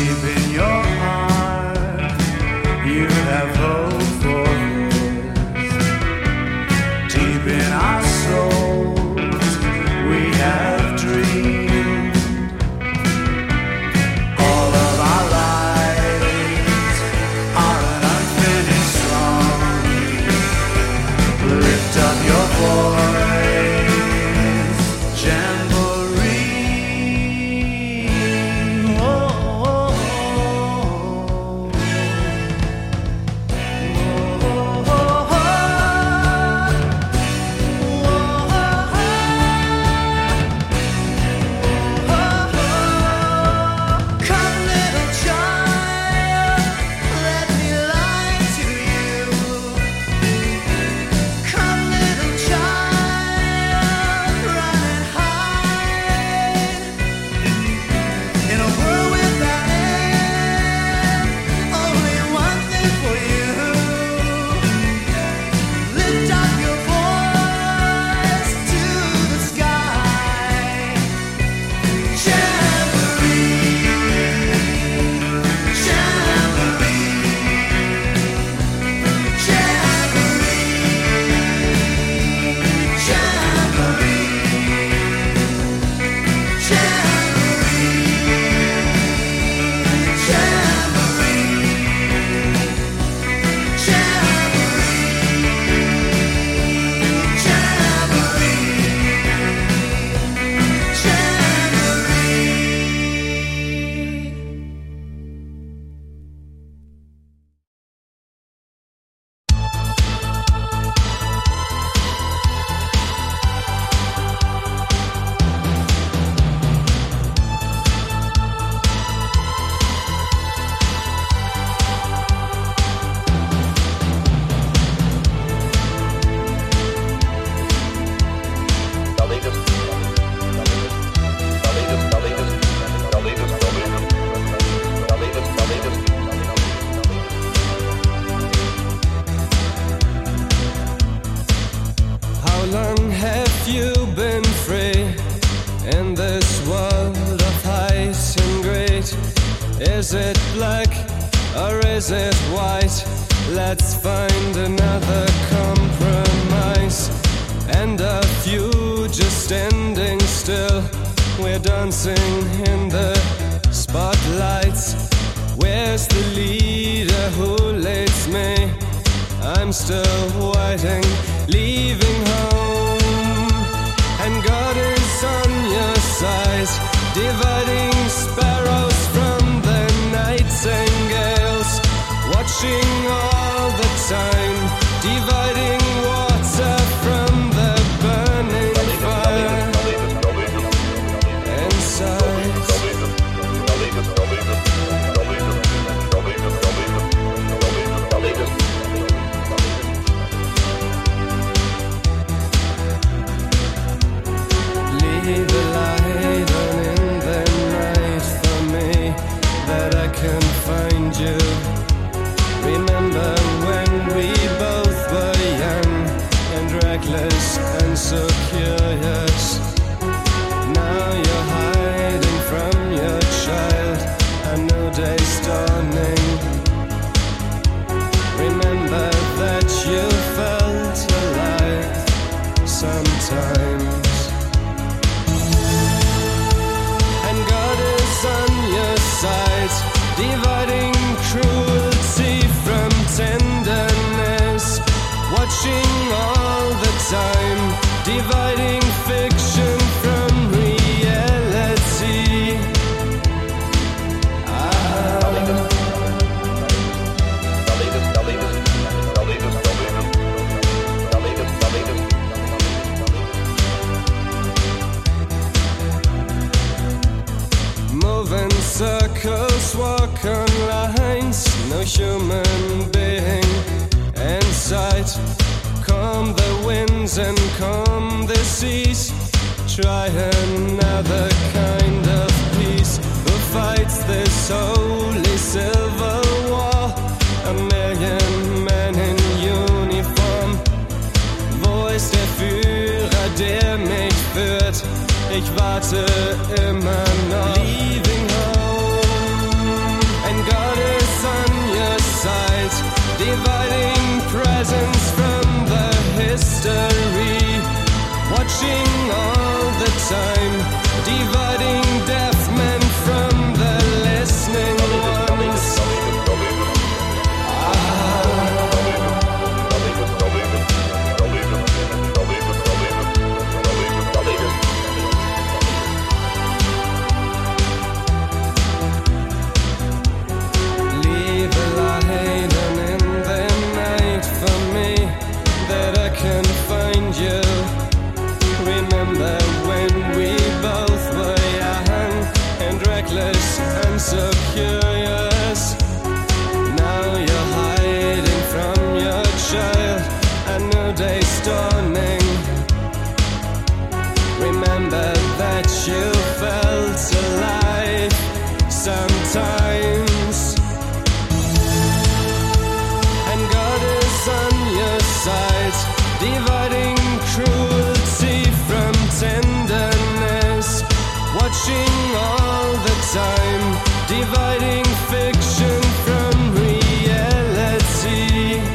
Is it black or is it white? Let's find another compromise. And a few just standing still. We're dancing in the spotlights. Where's the leader who leads me? I'm still waiting, leaving home. And God is on your side, dividing sparrows from the nightingales, watching all the time, dividing water from the burning fire inside. Leave the light on in the night for me, that I can find you. Remember when we both were young and reckless and so curious. Now you're hiding from your child, a new day's dawning. Remember that you felt alive sometimes. On your side, dividing cruelty from tenderness, watching all the time, dividing fiction from reality. Move in circles, walk on lines, no human being in sight. Calm the winds and calm the seas. Try another kind of peace. Who fights this holy civil war? A million men in uniform. Wo ist der Führer, der mich führt? Ich warte immer noch. Leaving home. you felt alive sometimes. And God is on your side, dividing cruelty from tenderness, watching all the time, dividing fiction from reality.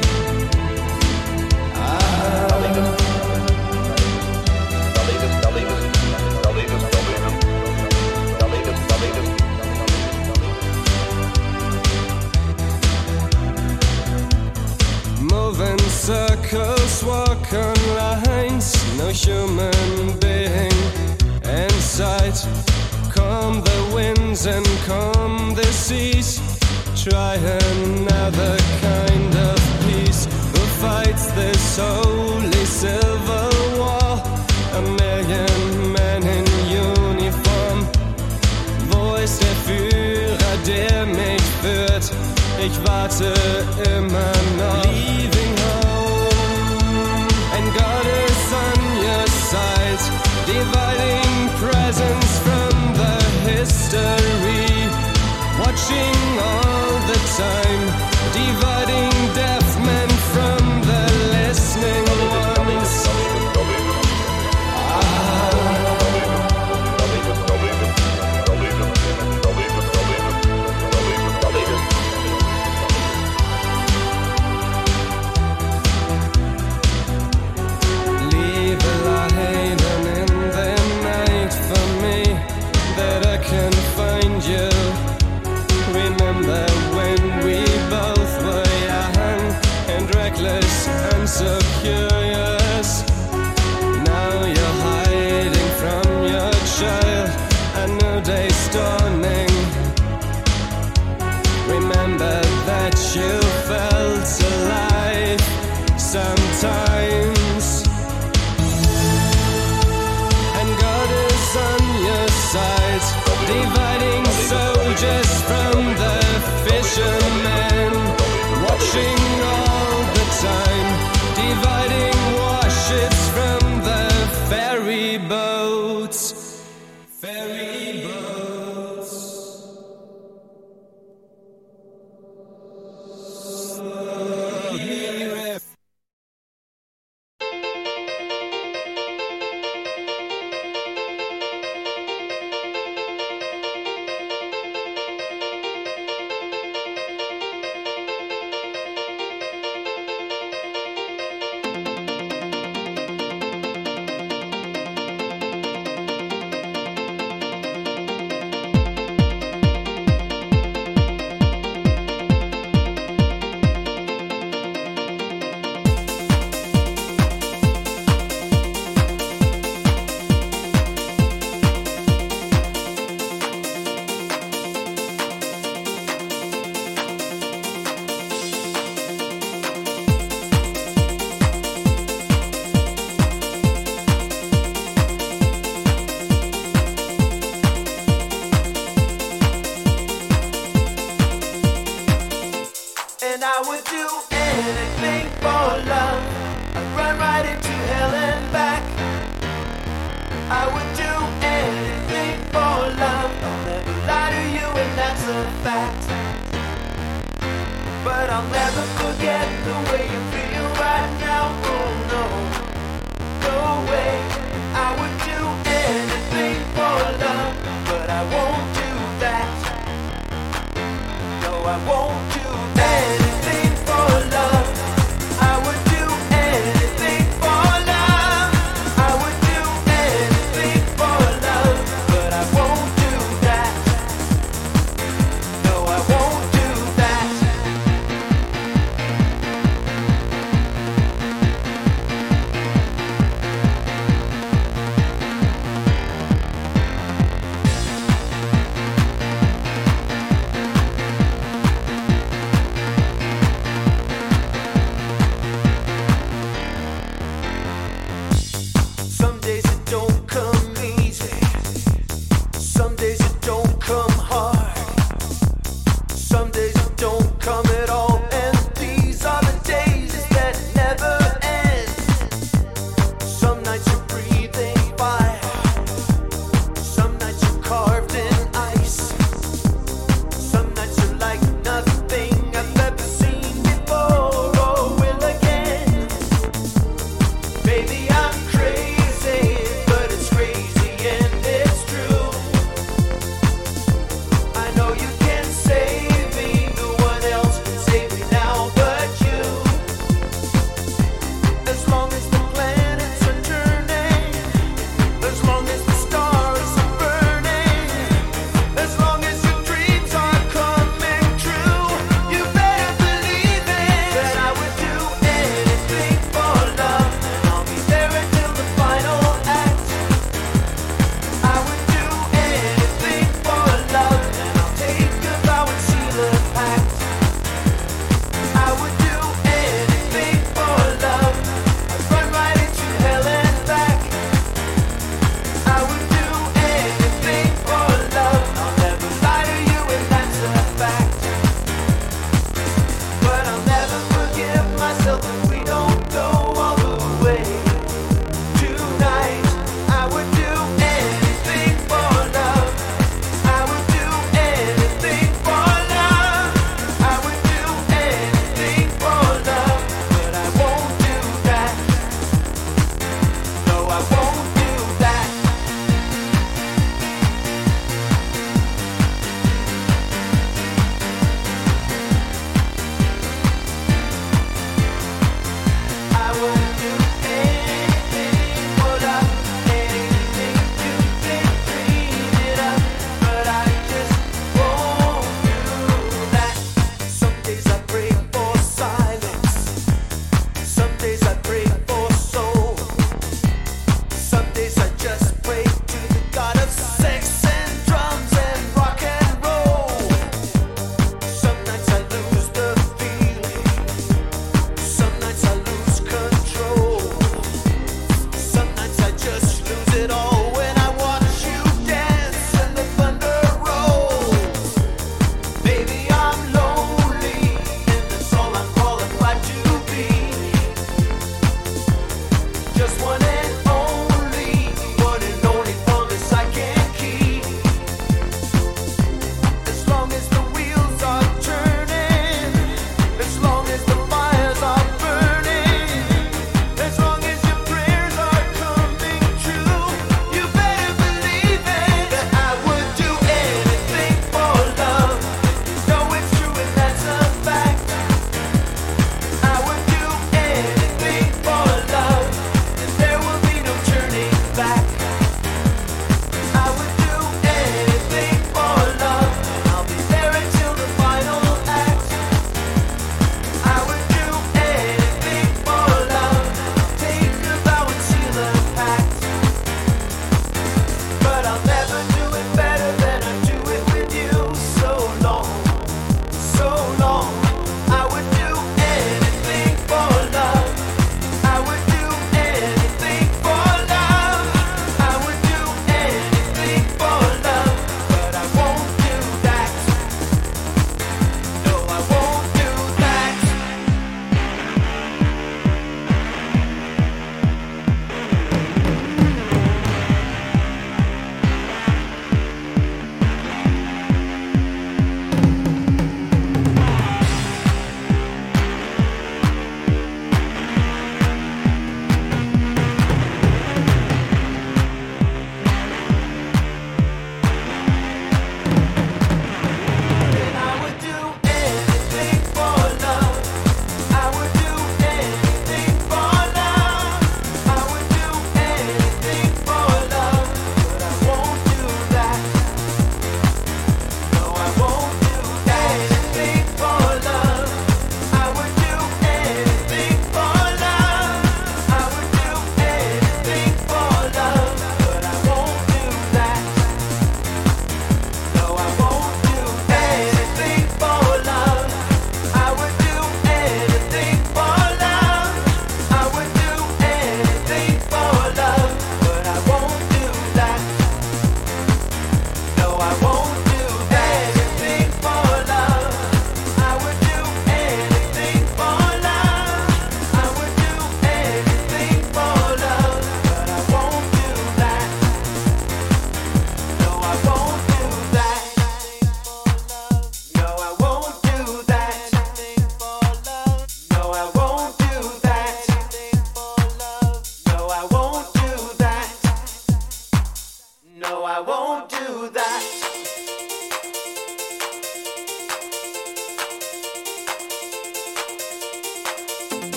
Moving circles, walk on lines, no human being in sight. Calm the winds and calm the seas. Try another kind of peace. Who fights this holy civil war? A million men in uniform. Wo ist der Führer, der mich führt? Ich warte immer noch. Leaving home, and God is on your side, dividing presence from the history, watching all the time, dividing deaf men from the listening ones. Leave a light on in the night for me, that I can find you. Remember when we both were young and reckless and so curious. Now you're hiding from your child, a new day's dawning. Remember that you felt alive sometimes. And God is on your side, dividing soldiers from the fishermen, watching all the time, dividing warships from the ferry boats. Ferry boats. And I would do anything for love. I'd run right into hell and back. I would do anything for love. I'll never lie to you, and that's a fact. But I'll never forget the way you feel right now. Oh no, no way. I would do anything for love, but I won't do that. No, I won't do anything for love. I would do anything for love. I would do anything for love, but I won't do that. No, I won't do that.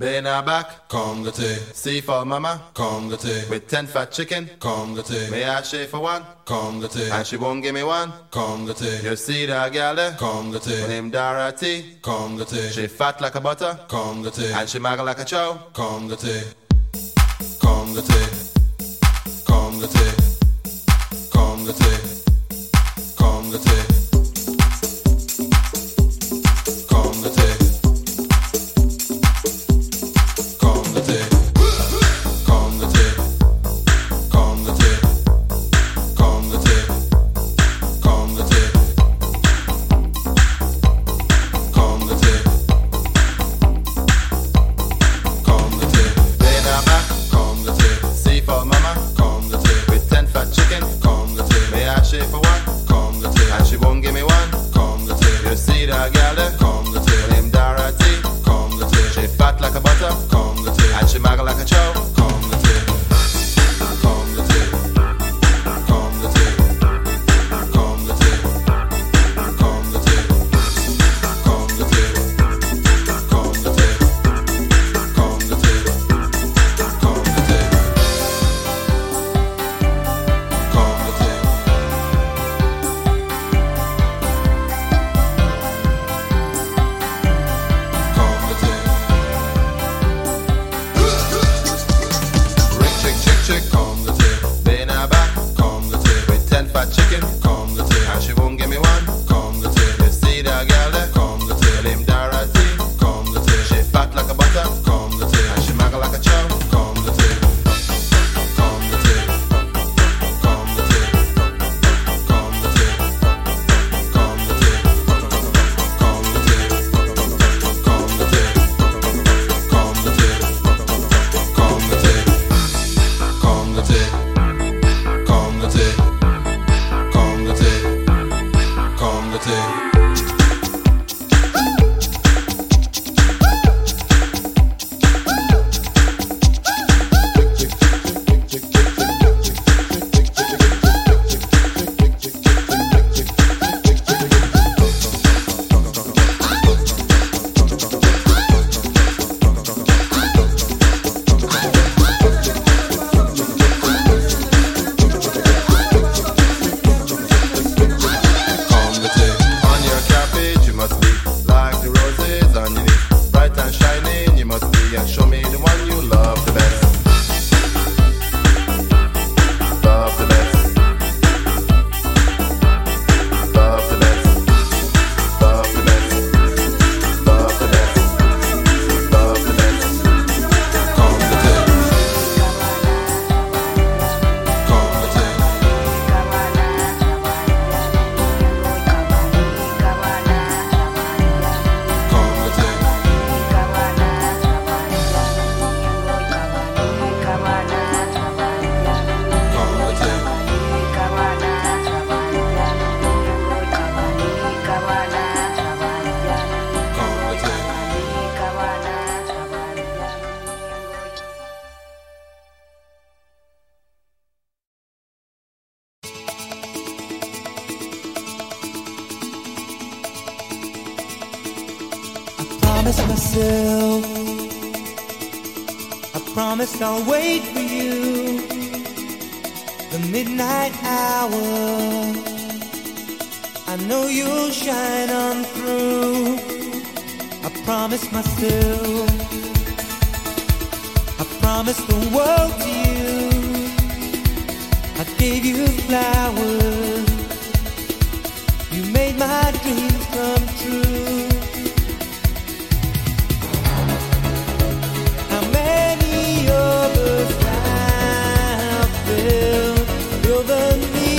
Bena back, come get it. C for mama, come get it. With 10 fat chicken, come get it. May I shave for one, come get it. And she won't give me one, come get it. You see that girl there, come get it. Name Dorothy, come get it. She fat like a butter, come get it. And she maggle like a chow, come get it. Come get it. Come get it. Come get it. Come get it. promised myself, I promised I'll wait for you. The midnight hour, I know you'll shine on through. I promised myself, I promised the world to you. I gave you flowers, you made my dreams come true. How many of us have felt over me?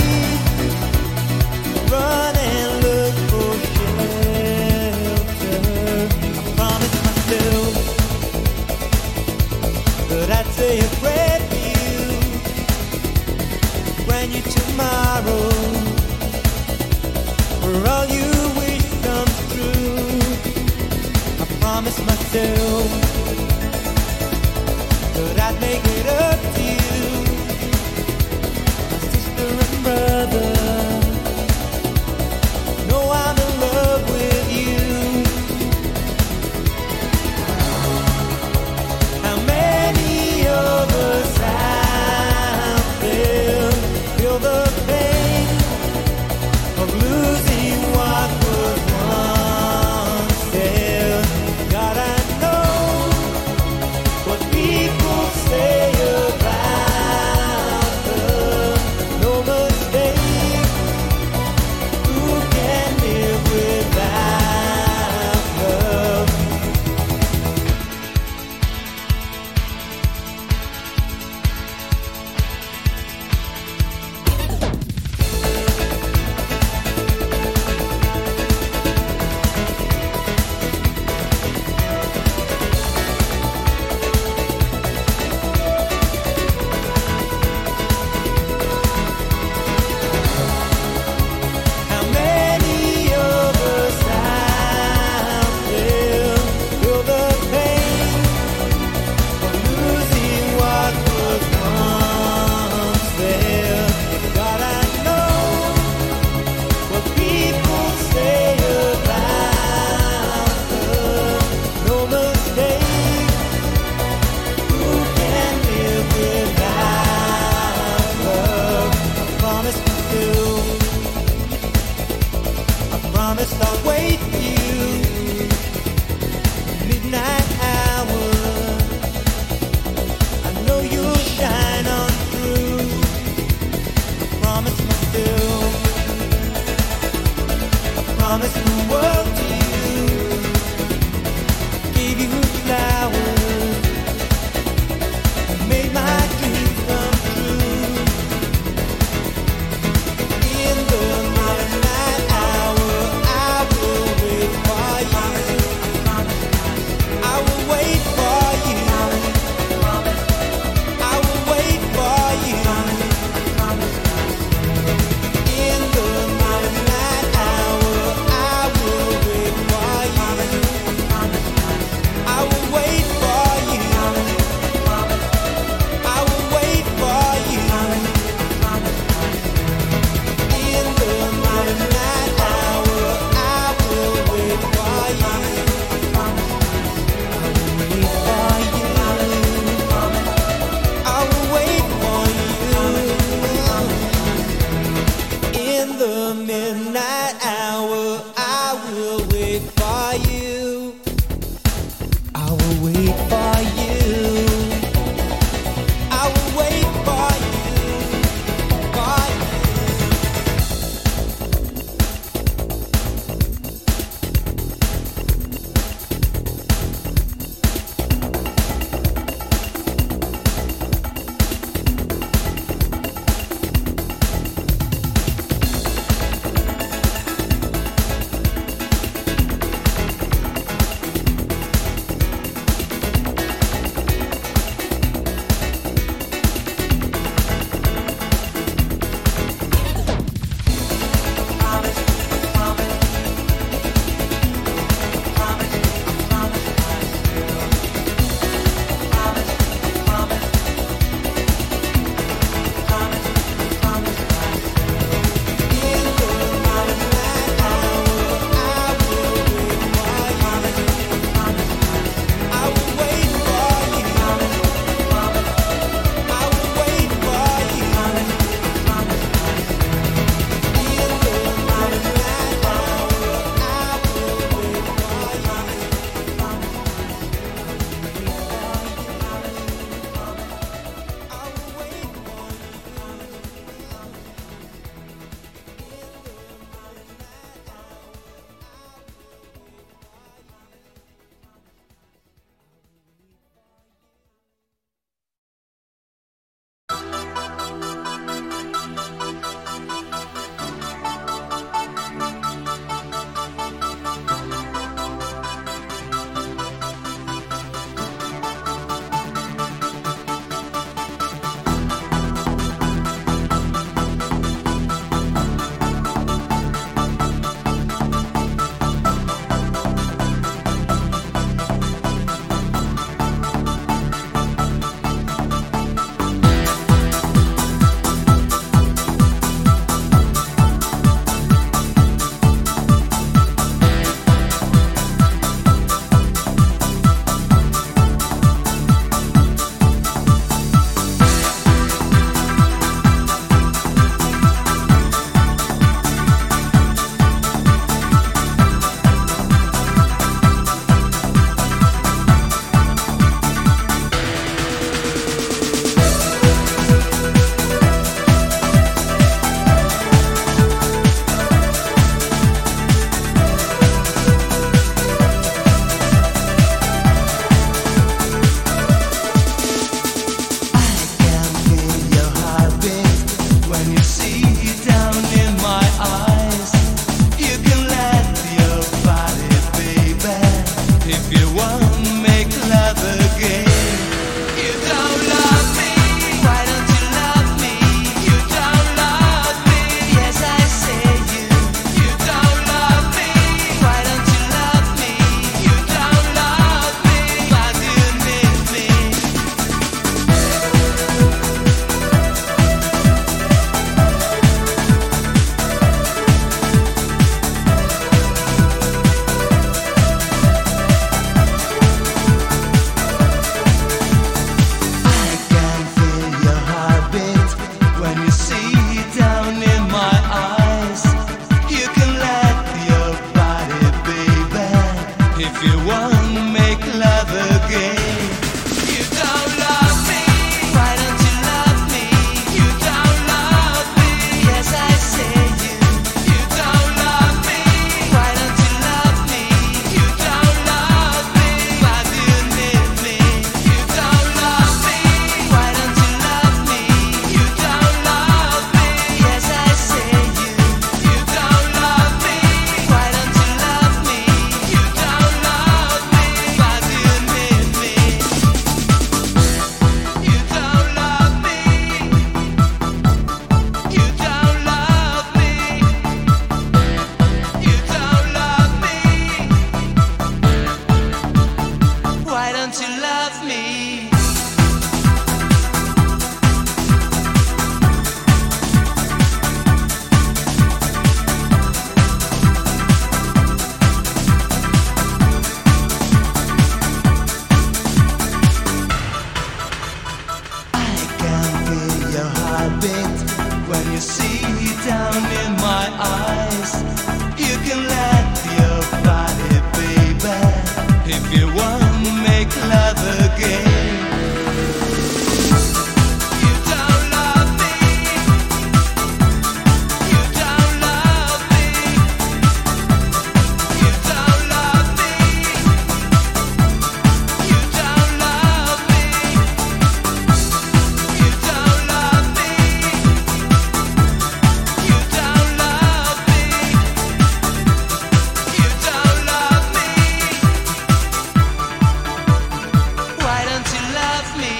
Run and look for shelter. I promised myself that I'd say a prayer for you, grant you tomorrow, for all you wish comes true. I promised myself that I'd make it up to you, my sister and brother. Know I'm in love with you. don't you love me? When you see down in my eyes, you can let your body, baby, if you want to make love again. You don't love me. You don't love me. You don't love me. You don't love me. You don't love me. You don't love me. You don't love me. Why don't you love me?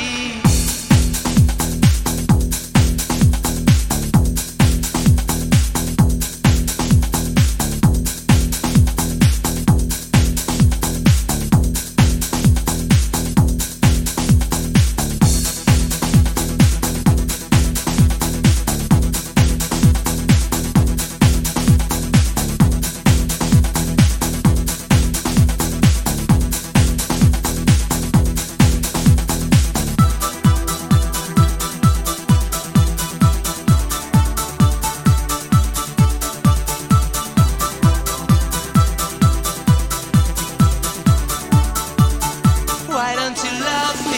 Why don't you love me?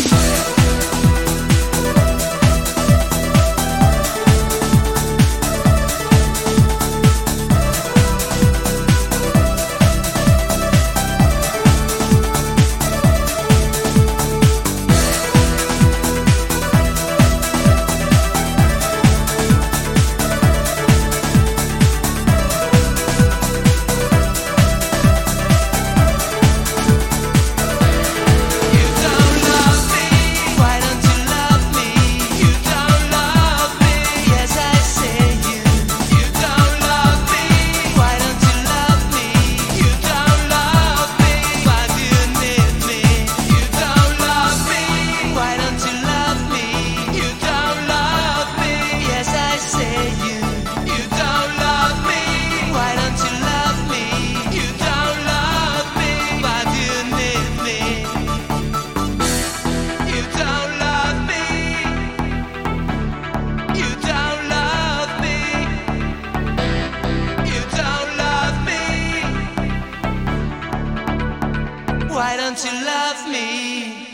You don't love me. Why don't you love me? You don't love me. Yes, I say you. You don't love me. Why don't you love me? You don't love me. Why do you need me? You don't love me. Why don't you love me? You don't love me. Yes, I say you. You don't love me. Why don't you love me? You don't love me. Why do you need me? You don't love me. You don't love me. You don't love me. Why don't you love me?